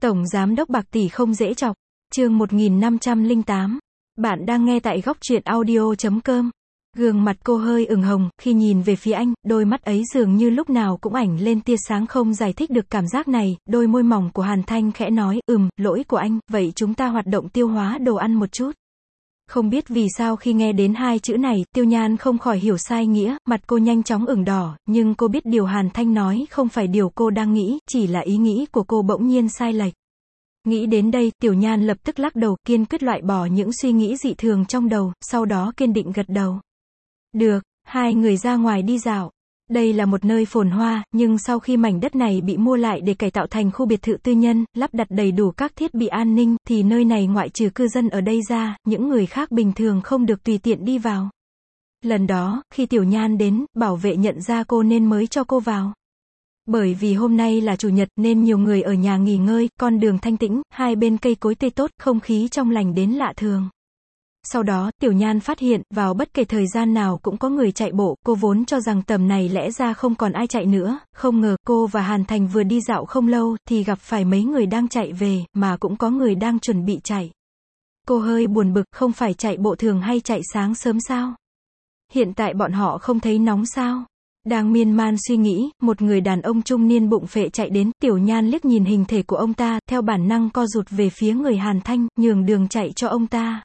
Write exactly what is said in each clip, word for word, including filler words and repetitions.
Tổng Giám đốc bạc tỷ không dễ chọc. Chương một nghìn năm trăm lẻ tám. Bạn đang nghe tại góc truyện audio chấm com. Gương mặt cô hơi ửng hồng, khi nhìn về phía anh, đôi mắt ấy dường như lúc nào cũng ảnh lên tia sáng không giải thích được cảm giác này, đôi môi mỏng của Hàn Thanh khẽ nói, ừm, lỗi của anh, vậy chúng ta hoạt động tiêu hóa đồ ăn một chút. Không biết vì sao khi nghe đến hai chữ này, Tiêu Nhan không khỏi hiểu sai nghĩa, mặt cô nhanh chóng ửng đỏ, nhưng cô biết điều Hàn Thanh nói không phải điều cô đang nghĩ, chỉ là ý nghĩ của cô bỗng nhiên sai lệch. Nghĩ đến đây, Tiểu Nhan lập tức lắc đầu, kiên quyết loại bỏ những suy nghĩ dị thường trong đầu, sau đó kiên định gật đầu. Được, hai người ra ngoài đi dạo. Đây là một nơi phồn hoa, nhưng sau khi mảnh đất này bị mua lại để cải tạo thành khu biệt thự tư nhân, lắp đặt đầy đủ các thiết bị an ninh, thì nơi này ngoại trừ cư dân ở đây ra, những người khác bình thường không được tùy tiện đi vào. Lần đó, khi Tiểu Nhan đến, bảo vệ nhận ra cô nên mới cho cô vào. Bởi vì hôm nay là chủ nhật nên nhiều người ở nhà nghỉ ngơi, con đường thanh tĩnh, hai bên cây cối tươi tốt, không khí trong lành đến lạ thường. Sau đó, Tiểu Nhan phát hiện, vào bất kể thời gian nào cũng có người chạy bộ, cô vốn cho rằng tầm này lẽ ra không còn ai chạy nữa, không ngờ, cô và Hàn Thành vừa đi dạo không lâu, thì gặp phải mấy người đang chạy về, mà cũng có người đang chuẩn bị chạy. Cô hơi buồn bực, không phải chạy bộ thường hay chạy sáng sớm sao? Hiện tại bọn họ không thấy nóng sao? Đang miên man suy nghĩ, một người đàn ông trung niên bụng phệ chạy đến, Tiểu Nhan liếc nhìn hình thể của ông ta, theo bản năng co rụt về phía người Hàn Thanh, nhường đường chạy cho ông ta.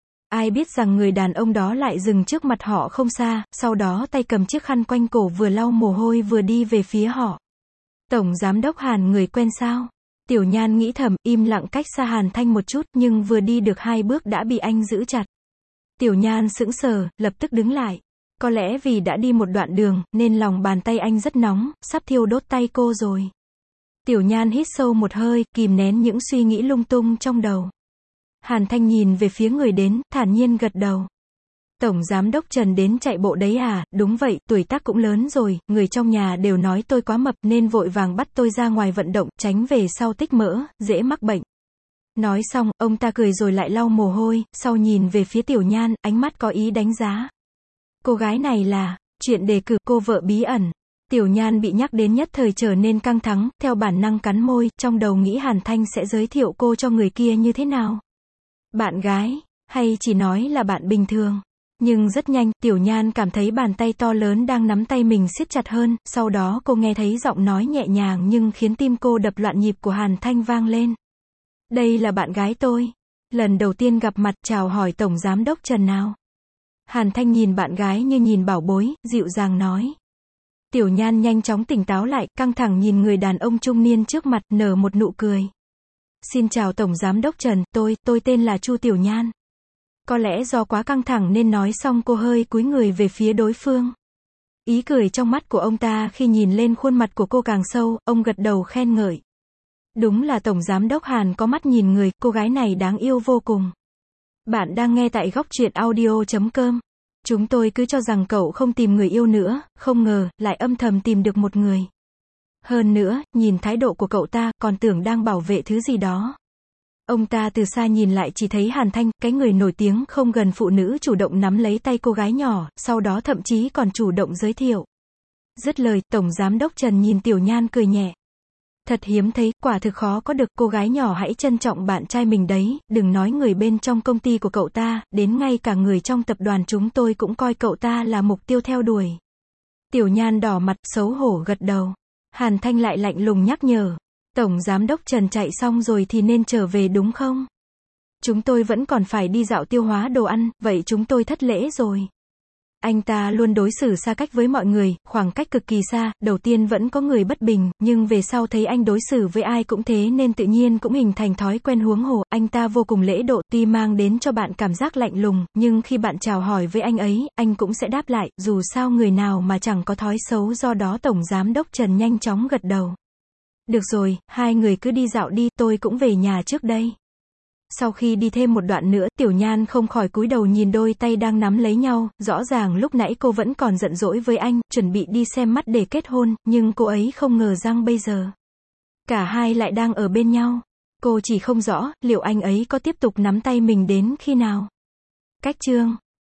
Ai biết rằng người đàn ông đó lại dừng trước mặt họ không xa, sau đó tay cầm chiếc khăn quanh cổ vừa lau mồ hôi vừa đi về phía họ. Tổng Giám đốc Hàn người quen sao? Tiểu Nhan nghĩ thầm, im lặng cách xa Hàn Thanh một chút, nhưng vừa đi được hai bước đã bị anh giữ chặt. Tiểu Nhan sững sờ, lập tức đứng lại. Có lẽ vì đã đi một đoạn đường, nên lòng bàn tay anh rất nóng, sắp thiêu đốt tay cô rồi. Tiểu Nhan hít sâu một hơi, kìm nén những suy nghĩ lung tung trong đầu. Hàn Thanh nhìn về phía người đến, thản nhiên gật đầu. Tổng Giám đốc Trần đến chạy bộ đấy à? Đúng vậy, tuổi tác cũng lớn rồi, người trong nhà đều nói tôi quá mập nên vội vàng bắt tôi ra ngoài vận động, tránh về sau tích mỡ, dễ mắc bệnh. Nói xong, ông ta cười rồi lại lau mồ hôi, sau nhìn về phía Tiểu Nhan, ánh mắt có ý đánh giá. Cô gái này là, chuyện đề cử cô vợ bí ẩn. Tiểu Nhan bị nhắc đến nhất thời trở nên căng thẳng, theo bản năng cắn môi, trong đầu nghĩ Hàn Thanh sẽ giới thiệu cô cho người kia như thế nào. Bạn gái, hay chỉ nói là bạn bình thường. Nhưng rất nhanh, Tiểu Nhan cảm thấy bàn tay to lớn đang nắm tay mình siết chặt hơn, sau đó cô nghe thấy giọng nói nhẹ nhàng nhưng khiến tim cô đập loạn nhịp của Hàn Thanh vang lên. Đây là bạn gái tôi. Lần đầu tiên gặp mặt, chào hỏi Tổng Giám đốc Trần nào. Hàn Thanh nhìn bạn gái như nhìn bảo bối, dịu dàng nói. Tiểu Nhan nhanh chóng tỉnh táo lại, căng thẳng nhìn người đàn ông trung niên trước mặt, nở một nụ cười. Xin chào Tổng Giám đốc Trần, tôi, tôi tên là Chu Tiểu Nhan. Có lẽ do quá căng thẳng nên nói xong cô hơi cúi người về phía đối phương. Ý cười trong mắt của ông ta khi nhìn lên khuôn mặt của cô càng sâu, ông gật đầu khen ngợi. Đúng là Tổng Giám đốc Hàn có mắt nhìn người, cô gái này đáng yêu vô cùng. Bạn đang nghe tại góc truyện audio chấm com. Chúng tôi cứ cho rằng cậu không tìm người yêu nữa, không ngờ, lại âm thầm tìm được một người. Hơn nữa, nhìn thái độ của cậu ta, còn tưởng đang bảo vệ thứ gì đó. Ông ta từ xa nhìn lại chỉ thấy Hàn Thanh, cái người nổi tiếng không gần phụ nữ chủ động nắm lấy tay cô gái nhỏ, sau đó thậm chí còn chủ động giới thiệu. Dứt lời, Tổng Giám đốc Trần nhìn Tiểu Nhan cười nhẹ. Thật hiếm thấy, quả thực khó có được, cô gái nhỏ hãy trân trọng bạn trai mình đấy, đừng nói người bên trong công ty của cậu ta, đến ngay cả người trong tập đoàn chúng tôi cũng coi cậu ta là mục tiêu theo đuổi. Tiểu Nhan đỏ mặt, xấu hổ gật đầu. Hàn Thanh lại lạnh lùng nhắc nhở. Tổng Giám đốc Trần chạy xong rồi thì nên trở về đúng không? Chúng tôi vẫn còn phải đi dạo tiêu hóa đồ ăn, vậy chúng tôi thất lễ rồi. Anh ta luôn đối xử xa cách với mọi người, khoảng cách cực kỳ xa, đầu tiên vẫn có người bất bình, nhưng về sau thấy anh đối xử với ai cũng thế nên tự nhiên cũng hình thành thói quen huống hồ, anh ta vô cùng lễ độ, tuy mang đến cho bạn cảm giác lạnh lùng, nhưng khi bạn chào hỏi với anh ấy, anh cũng sẽ đáp lại, dù sao người nào mà chẳng có thói xấu, do đó Tổng Giám đốc Trần nhanh chóng gật đầu. Được rồi, hai người cứ đi dạo đi, tôi cũng về nhà trước đây. Sau khi đi thêm một đoạn nữa, Tiểu Nhan không khỏi cúi đầu nhìn đôi tay đang nắm lấy nhau, rõ ràng lúc nãy cô vẫn còn giận dỗi với anh, chuẩn bị đi xem mắt để kết hôn, nhưng cô ấy không ngờ rằng bây giờ cả hai lại đang ở bên nhau. Cô chỉ không rõ, liệu anh ấy có tiếp tục nắm tay mình đến khi nào. Cách chương